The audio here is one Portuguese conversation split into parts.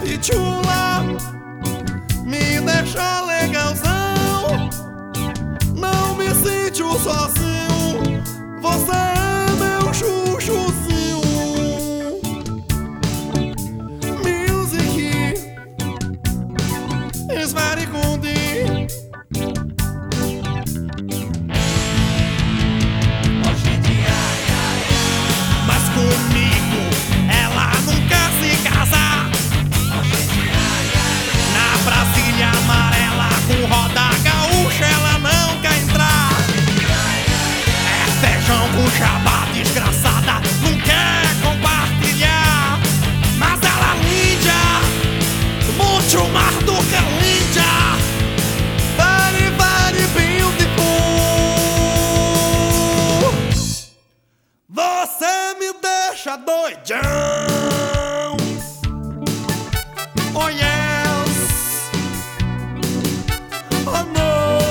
chula, me deixa legalzão. Não me sinto sozinho, você é meu chuchuzinho. Music is very good. Mas comigo ela não quer se casar. Na Brasília amarela com roda gaúcha ela não quer entrar. É feijão com jabá desgraçada, não quer compartilhar. Mas ela é linda, muito mais do que linda. Very, very beautiful. Você me deixa doidão. Oh yes, oh no.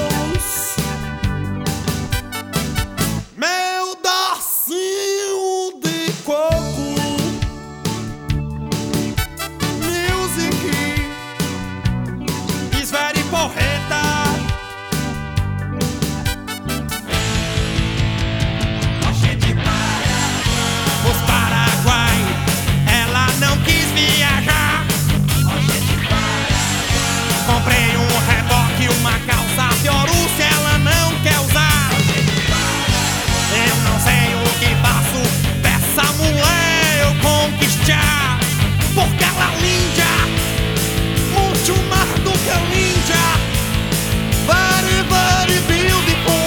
Meu docinho de coco. Music is very porreta. Os Paraguai, ela não quis viajar. Comprei um reboque e uma calça Fiorucci, ela não quer usar. Eu não sei o que faço dessa mulher eu conquistar. Porque ela é linda, muito mais do que linda. Very, very beautiful.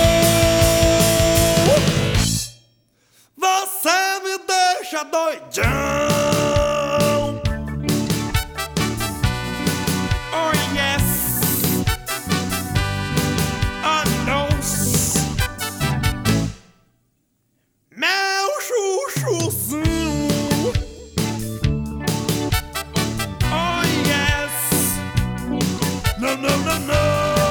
Você me deixa doidão. Oh yes, oh no. Meu chuchuzinho. Oh yes, no, no, no, no.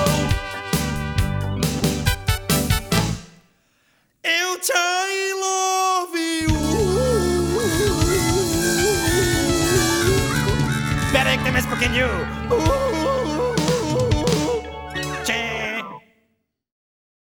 Eu te love you. Peraí que tem mais pouquinho.